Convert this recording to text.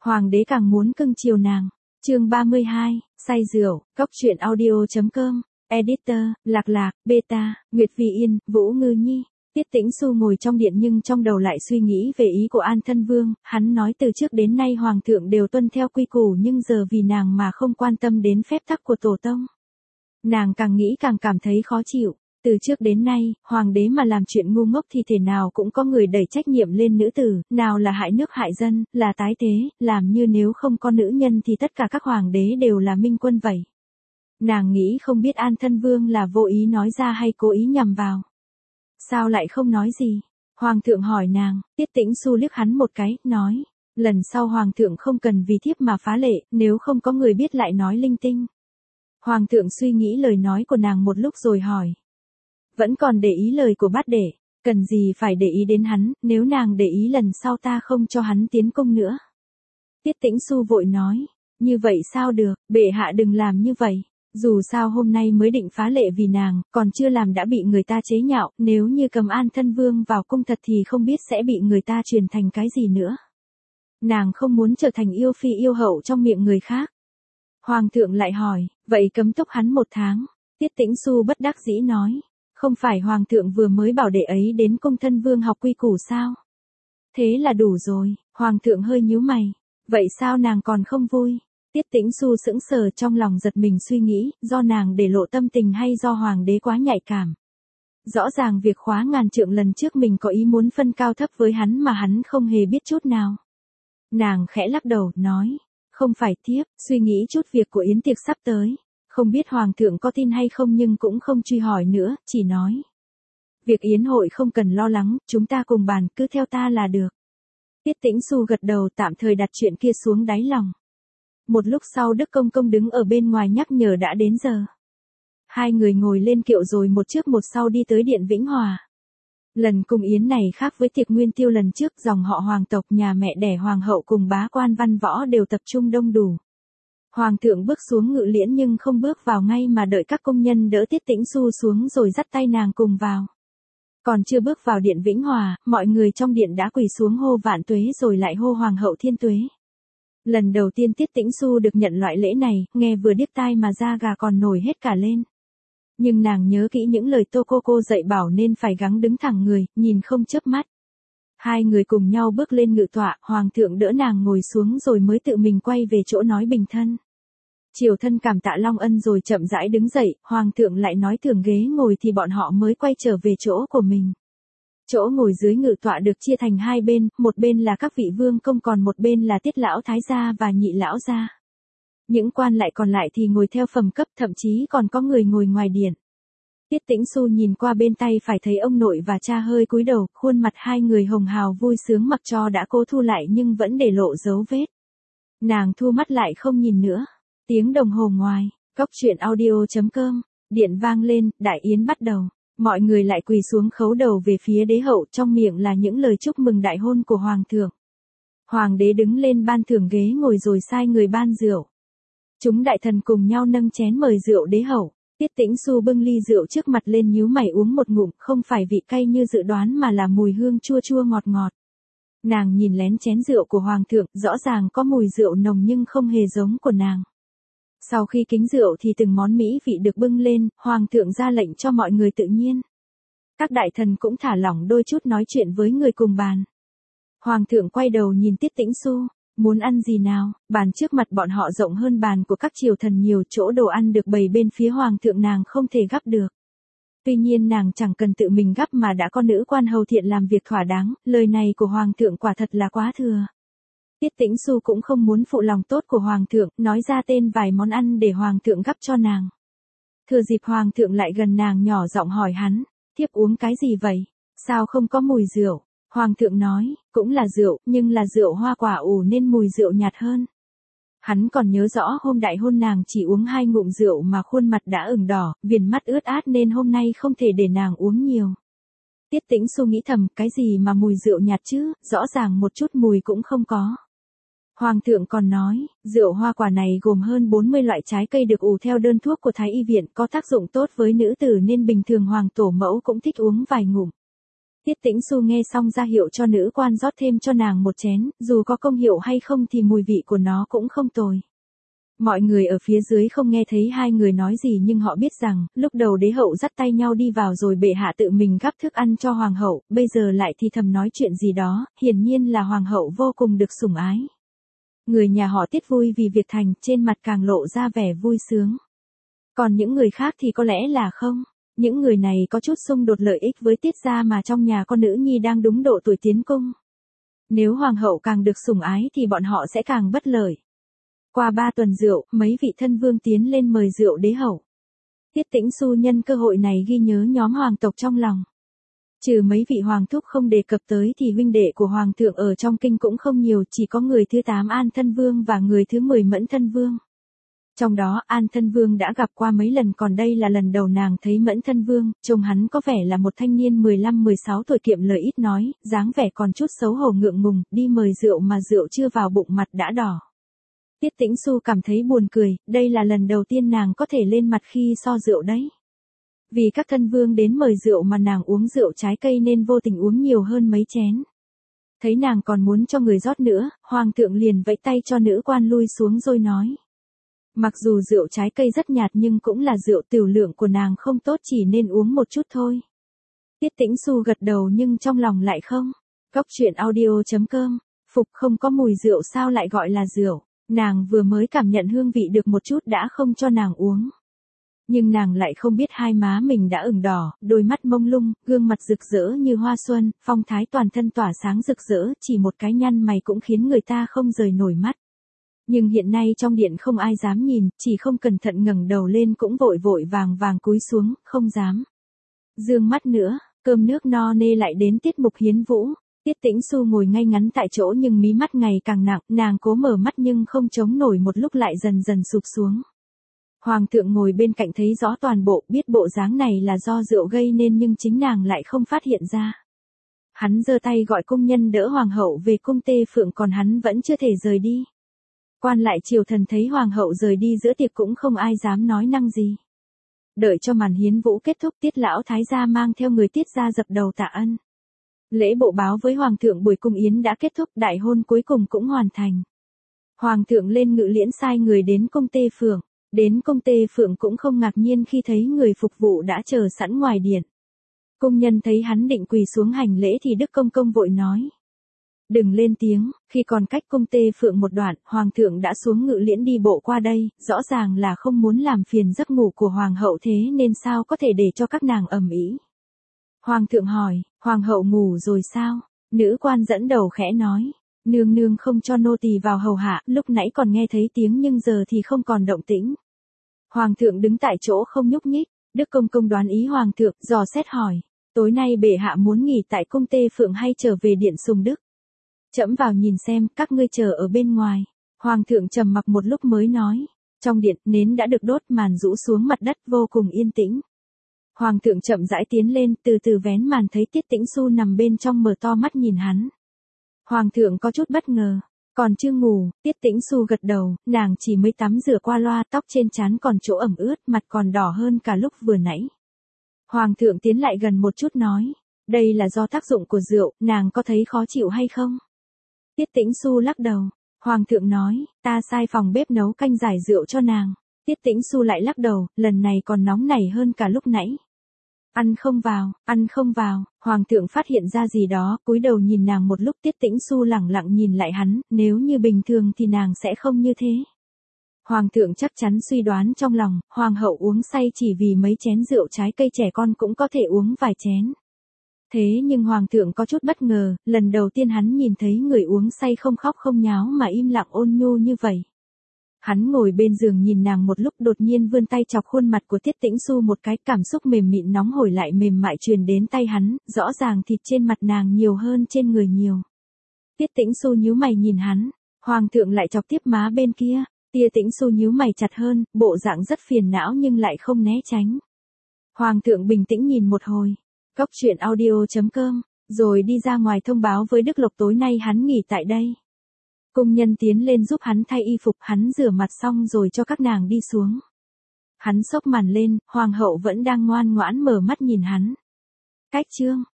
Hoàng đế càng muốn cưng chiều nàng. Chương 32, say rượu, Cóc truyện audio.com, editor, Lạc Lạc, Beta, Nguyệt Vi Yên, Vũ Ngư Nhi. Tiết Tĩnh Xu ngồi trong điện nhưng trong đầu lại suy nghĩ về ý của An Thân Vương, hắn nói từ trước đến nay Hoàng thượng đều tuân theo quy củ nhưng giờ vì nàng mà không quan tâm đến phép tắc của tổ tông. Nàng càng nghĩ càng cảm thấy khó chịu. Từ trước đến nay, hoàng đế mà làm chuyện ngu ngốc thì thể nào cũng có người đẩy trách nhiệm lên nữ tử, nào là hại nước hại dân, là tái thế, làm như nếu không có nữ nhân thì tất cả các hoàng đế đều là minh quân vậy. Nàng nghĩ không biết An Thân Vương là vô ý nói ra hay cố ý nhằm vào. Sao lại không nói gì? Hoàng thượng hỏi nàng, Tiết Tĩnh Xu liếc hắn một cái, nói, lần sau hoàng thượng không cần vì thiếp mà phá lệ, nếu không có người biết lại nói linh tinh. Hoàng thượng suy nghĩ lời nói của nàng một lúc rồi hỏi. Vẫn còn để ý lời của bát đệ, cần gì phải để ý đến hắn, nếu nàng để ý lần sau ta không cho hắn tiến cung nữa. Tiết Tĩnh Xu vội nói, như vậy sao được, bệ hạ đừng làm như vậy, dù sao hôm nay mới định phá lệ vì nàng, còn chưa làm đã bị người ta chế nhạo, nếu như cầm An Thân Vương vào cung thật thì không biết sẽ bị người ta truyền thành cái gì nữa. Nàng không muốn trở thành yêu phi yêu hậu trong miệng người khác. Hoàng thượng lại hỏi, vậy cấm túc hắn 1 tháng, Tiết Tĩnh Xu bất đắc dĩ nói. Không phải hoàng thượng vừa mới bảo đệ ấy đến cung Thân Vương học quy củ sao? Thế là đủ rồi, hoàng thượng hơi nhíu mày. Vậy sao nàng còn không vui? Tiết Tĩnh Xu sững sờ trong lòng giật mình suy nghĩ, do nàng để lộ tâm tình hay do hoàng đế quá nhạy cảm. Rõ ràng việc khóa ngàn trượng lần trước mình có ý muốn phân cao thấp với hắn mà hắn không hề biết chút nào. Nàng khẽ lắc đầu, nói, không phải thiếp, suy nghĩ chút việc của yến tiệc sắp tới. Không biết hoàng thượng có tin hay không nhưng cũng không truy hỏi nữa, chỉ nói. Việc yến hội không cần lo lắng, chúng ta cùng bàn, cứ theo ta là được. Tiết Tĩnh Xu gật đầu tạm thời đặt chuyện kia xuống đáy lòng. Một lúc sau Đức Công Công đứng ở bên ngoài nhắc nhở đã đến giờ. Hai người ngồi lên kiệu rồi một trước một sau đi tới điện Vĩnh Hòa. Lần cung yến này khác với tiệc nguyên tiêu lần trước, dòng họ hoàng tộc nhà mẹ đẻ hoàng hậu cùng bá quan văn võ đều tập trung đông đủ. Hoàng thượng bước xuống ngự liễn nhưng không bước vào ngay mà đợi các công nhân đỡ Tiết Tĩnh Xu xuống rồi dắt tay nàng cùng vào. Còn chưa bước vào điện Vĩnh Hòa, mọi người trong điện đã quỳ xuống hô vạn tuế rồi lại hô hoàng hậu thiên tuế. Lần đầu tiên Tiết Tĩnh Xu được nhận loại lễ này, nghe vừa điếc tai mà da gà còn nổi hết cả lên. Nhưng nàng nhớ kỹ những lời Tô cô dạy bảo nên phải gắng đứng thẳng người, nhìn không chớp mắt. Hai người cùng nhau bước lên ngự tọa, hoàng thượng đỡ nàng ngồi xuống rồi mới tự mình quay về chỗ nói bình thân. Triều thân cảm tạ long ân rồi chậm rãi đứng dậy, hoàng thượng lại nói thưởng ghế ngồi thì bọn họ mới quay trở về chỗ của mình. Chỗ ngồi dưới ngự tọa được chia thành hai bên, một bên là các vị vương công còn một bên là Tiết lão thái gia và Nhị lão gia. Những quan lại còn lại thì ngồi theo phẩm cấp, thậm chí còn có người ngồi ngoài điện. Tiết Tĩnh Xu nhìn qua bên tay phải thấy ông nội và cha hơi cúi đầu, khuôn mặt hai người hồng hào vui sướng mặc cho đã cố thu lại nhưng vẫn để lộ dấu vết. Nàng thu mắt lại không nhìn nữa. Tiếng đồng hồ ngoài, Cóc truyện audio.com, điện vang lên, đại yến bắt đầu. Mọi người lại quỳ xuống khấu đầu về phía đế hậu, trong miệng là những lời chúc mừng đại hôn của hoàng thượng. Hoàng đế đứng lên ban thưởng ghế ngồi rồi sai người ban rượu. Chúng đại thần cùng nhau nâng chén mời rượu đế hậu. Tiết Tĩnh Xu bưng ly rượu trước mặt lên nhíu mày uống một ngụm, không phải vị cay như dự đoán mà là mùi hương chua chua ngọt ngọt. Nàng nhìn lén chén rượu của hoàng thượng, rõ ràng có mùi rượu nồng nhưng không hề giống của nàng. Sau khi kính rượu thì từng món mỹ vị được bưng lên, hoàng thượng ra lệnh cho mọi người tự nhiên. Các đại thần cũng thả lỏng đôi chút nói chuyện với người cùng bàn. Hoàng thượng quay đầu nhìn Tiết Tĩnh Xu, muốn ăn gì nào, bàn trước mặt bọn họ rộng hơn bàn của các triều thần nhiều, chỗ đồ ăn được bày bên phía hoàng thượng nàng không thể gắp được. Tuy nhiên nàng chẳng cần tự mình gắp mà đã có nữ quan hầu thiện làm việc thỏa đáng, lời này của hoàng thượng quả thật là quá thừa. Tiết Tĩnh Xu cũng không muốn phụ lòng tốt của hoàng thượng, nói ra tên vài món ăn để hoàng thượng gắp cho nàng. Thừa dịp hoàng thượng lại gần nàng nhỏ giọng hỏi hắn, thiếp uống cái gì vậy? Sao không có mùi rượu? Hoàng thượng nói, cũng là rượu, nhưng là rượu hoa quả ủ nên mùi rượu nhạt hơn. Hắn còn nhớ rõ hôm đại hôn nàng chỉ uống 2 ngụm rượu mà khuôn mặt đã ửng đỏ, viền mắt ướt át nên hôm nay không thể để nàng uống nhiều. Tiết Tĩnh Xu nghĩ thầm, cái gì mà mùi rượu nhạt chứ, rõ ràng một chút mùi cũng không có. Hoàng thượng còn nói, rượu hoa quả này gồm hơn 40 loại trái cây được ủ theo đơn thuốc của Thái y viện, có tác dụng tốt với nữ tử nên bình thường hoàng tổ mẫu cũng thích uống vài ngụm. Tiết Tĩnh Xu nghe xong ra hiệu cho nữ quan rót thêm cho nàng một chén, dù có công hiệu hay không thì mùi vị của nó cũng không tồi. Mọi người ở phía dưới không nghe thấy hai người nói gì nhưng họ biết rằng, lúc đầu đế hậu dắt tay nhau đi vào rồi bệ hạ tự mình gắp thức ăn cho hoàng hậu, bây giờ lại thì thầm nói chuyện gì đó, hiển nhiên là hoàng hậu vô cùng được sủng ái. Người nhà họ Tiết vui vì việc thành, trên mặt càng lộ ra vẻ vui sướng. Còn những người khác thì có lẽ là không. Những người này có chút xung đột lợi ích với Tiết gia mà trong nhà con nữ nhi đang đúng độ tuổi tiến cung. Nếu hoàng hậu càng được sủng ái thì bọn họ sẽ càng bất lợi. Qua 3 tuần rượu, mấy vị thân vương tiến lên mời rượu đế hậu. Tiết Tĩnh Xu nhân cơ hội này ghi nhớ nhóm hoàng tộc trong lòng. Trừ mấy vị hoàng thúc không đề cập tới thì huynh đệ của hoàng thượng ở trong kinh cũng không nhiều, chỉ có người thứ 8 An Thân Vương và người thứ 10 Mẫn Thân Vương. Trong đó An Thân Vương đã gặp qua mấy lần, còn đây là lần đầu nàng thấy Mẫn Thân Vương, trông hắn có vẻ là một thanh niên 15-16 tuổi kiệm lời ít nói, dáng vẻ còn chút xấu hổ ngượng ngùng, đi mời rượu mà rượu chưa vào bụng mặt đã đỏ. Tiết Tĩnh Xu cảm thấy buồn cười, đây là lần đầu tiên nàng có thể lên mặt khi so rượu đấy. Vì các thân vương đến mời rượu mà nàng uống rượu trái cây nên vô tình uống nhiều hơn mấy chén. Thấy nàng còn muốn cho người rót nữa, hoàng thượng liền vẫy tay cho nữ quan lui xuống rồi nói. Mặc dù rượu trái cây rất nhạt nhưng cũng là rượu, tiểu lượng của nàng không tốt, chỉ nên uống một chút thôi. Tiết Tĩnh Xu gật đầu nhưng trong lòng lại không. Cóc truyện audio.com, Phục không có mùi rượu sao lại gọi là rượu. Nàng vừa mới cảm nhận hương vị được một chút đã không cho nàng uống. Nhưng nàng lại không biết hai má mình đã ửng đỏ, đôi mắt mông lung, gương mặt rực rỡ như hoa xuân, phong thái toàn thân tỏa sáng rực rỡ, chỉ một cái nhăn mày cũng khiến người ta không rời nổi mắt. Nhưng hiện nay trong điện không ai dám nhìn, chỉ không cẩn thận ngẩng đầu lên cũng vội vội vàng vàng cúi xuống, không dám dương mắt nữa. Cơm nước no nê lại đến tiết mục hiến vũ. Tiết Tĩnh Xu ngồi ngay ngắn tại chỗ nhưng mí mắt ngày càng nặng, nàng cố mở mắt nhưng không chống nổi, một lúc lại dần dần sụp xuống. Hoàng thượng ngồi bên cạnh thấy rõ toàn bộ, biết bộ dáng này là do rượu gây nên nhưng chính nàng lại không phát hiện ra. Hắn giơ tay gọi cung nhân đỡ hoàng hậu về cung Tê Phượng, còn hắn vẫn chưa thể rời đi. Quan lại triều thần thấy hoàng hậu rời đi giữa tiệc cũng không ai dám nói năng gì. Đợi cho màn hiến vũ kết thúc, Tiết lão thái gia mang theo người Tiết gia dập đầu tạ ân. Lễ bộ báo với hoàng thượng buổi cung yến đã kết thúc, đại hôn cuối cùng cũng hoàn thành. Hoàng thượng lên ngự liễn sai người đến cung Tê Phượng. Đến cung Tê Phượng cũng không ngạc nhiên khi thấy người phục vụ đã chờ sẵn ngoài điện. Cung nhân thấy hắn định quỳ xuống hành lễ thì Đức Công Công vội nói. Đừng lên tiếng. Khi còn cách cung Tê Phượng một đoạn, hoàng thượng đã xuống ngự liễn đi bộ qua đây, rõ ràng là không muốn làm phiền giấc ngủ của hoàng hậu, thế nên sao có thể để cho các nàng ầm ĩ. Hoàng thượng hỏi, hoàng hậu ngủ rồi sao? Nữ quan dẫn đầu khẽ nói, nương nương không cho nô tỳ vào hầu hạ, lúc nãy còn nghe thấy tiếng nhưng giờ thì không còn động tĩnh. Hoàng thượng đứng tại chỗ không nhúc nhích. Đức Công Công đoán ý hoàng thượng, dò xét hỏi, tối nay bệ hạ muốn nghỉ tại cung Tê Phượng hay trở về điện Sùng Đức? Trẫm vào nhìn xem, các ngươi chờ ở bên ngoài. Hoàng thượng trầm mặc một lúc mới nói, trong điện nến đã được đốt, màn rũ xuống mặt đất vô cùng yên tĩnh. Hoàng thượng chậm rãi tiến lên, từ từ vén màn thấy Tiết Tĩnh Xu nằm bên trong mở to mắt nhìn hắn. Hoàng thượng có chút bất ngờ, còn chưa ngủ. Tiết Tĩnh Xu gật đầu, nàng chỉ mới tắm rửa qua loa, tóc trên trán còn chỗ ẩm ướt, mặt còn đỏ hơn cả lúc vừa nãy. Hoàng thượng tiến lại gần một chút nói, đây là do tác dụng của rượu, nàng có thấy khó chịu hay không? Tiết Tĩnh Xu lắc đầu. Hoàng thượng nói, ta sai phòng bếp nấu canh giải rượu cho nàng. Tiết Tĩnh Xu lại lắc đầu, lần này còn nóng nảy hơn cả lúc nãy. Ăn không vào, ăn không vào. Hoàng thượng phát hiện ra gì đó, cúi đầu nhìn nàng một lúc. Tiết Tĩnh Xu lẳng lặng nhìn lại hắn, nếu như bình thường thì nàng sẽ không như thế. Hoàng thượng chắc chắn suy đoán trong lòng, hoàng hậu uống say chỉ vì mấy chén rượu trái cây, trẻ con cũng có thể uống vài chén. Thế nhưng hoàng thượng có chút bất ngờ, lần đầu tiên hắn nhìn thấy người uống say không khóc không nháo mà im lặng ôn nhu như vậy. Hắn ngồi bên giường nhìn nàng một lúc, đột nhiên vươn tay chọc khuôn mặt của Tiết Tĩnh Xu một cái, cảm xúc mềm mịn nóng hổi lại mềm mại truyền đến tay hắn, rõ ràng thịt trên mặt nàng nhiều hơn trên người nhiều. Tiết Tĩnh Xu nhíu mày nhìn hắn, hoàng thượng lại chọc tiếp má bên kia. Tiết Tĩnh Xu nhíu mày chặt hơn, bộ dạng rất phiền não nhưng lại không né tránh. Hoàng thượng bình tĩnh nhìn một hồi. Cóc truyện audio.com, rồi đi ra ngoài thông báo với Đức Lộc tối nay hắn nghỉ tại đây. Cung nhân tiến lên giúp hắn thay y phục, hắn rửa mặt xong rồi cho các nàng đi xuống. Hắn xốc màn lên, hoàng hậu vẫn đang ngoan ngoãn mở mắt nhìn hắn. Cách chương